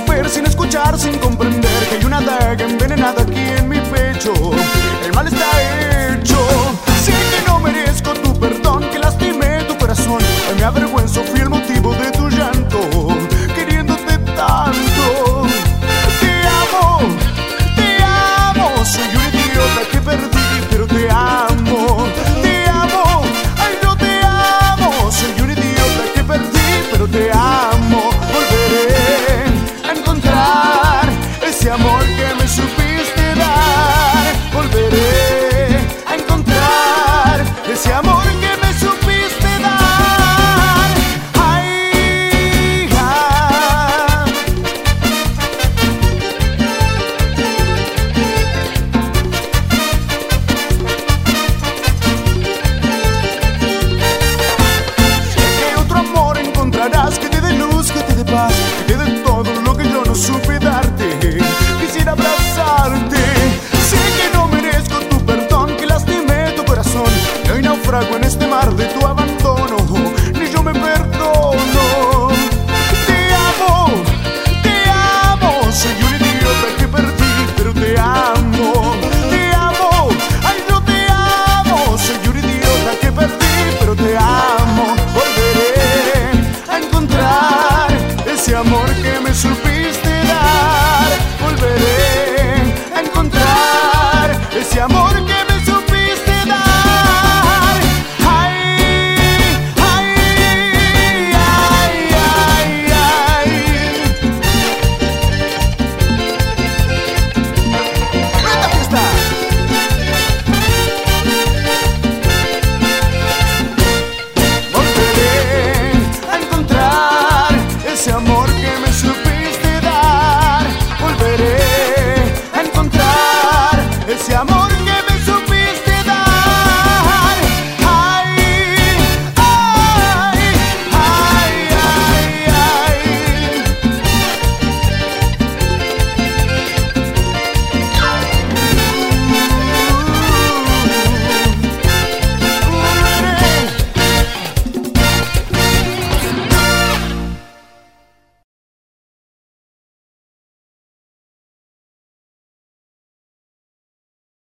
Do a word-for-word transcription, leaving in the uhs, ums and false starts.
saber, sin escuchar, sin comprender que hay una daga envenenada aquí en mi pecho. El mal está hecho. Sé que no merezco tu perdón, que lastimé tu corazón. Hoy me avergüenzo, fui el motivo de tu llanto, queriéndote tanto. Te amo, te amo. Soy un idiota que perdí, pero te amo. Te amo, ay no te amo. Soy un idiota que perdí, pero te amo. Volveré a encontrar ese amor que me supiste dar. Volveré a encontrar ese amor que me supiste dar. Ay, ah. Sé que otro amor encontrarás, que te dé luz, que te dé paz, que te dé todo lo que yo no supe darte. Quisiera abrazarte. Sé que no merezco tu perdón, que lastimé tu corazón, y hoy naufrago en este mar de tu abandono. Ni yo me perdono. Te amo, te amo. Soy un idiota que perdí, pero te amo. Te amo, ay no te amo. Soy un idiota que perdí, pero te amo. Volveré a encontrar ese amor que me supiste dar. Volveré a encontrar ese amor que me supiste dar. Ay, ay, ay, ay, ay. ¡Esta fiesta! Volveré a encontrar ese amor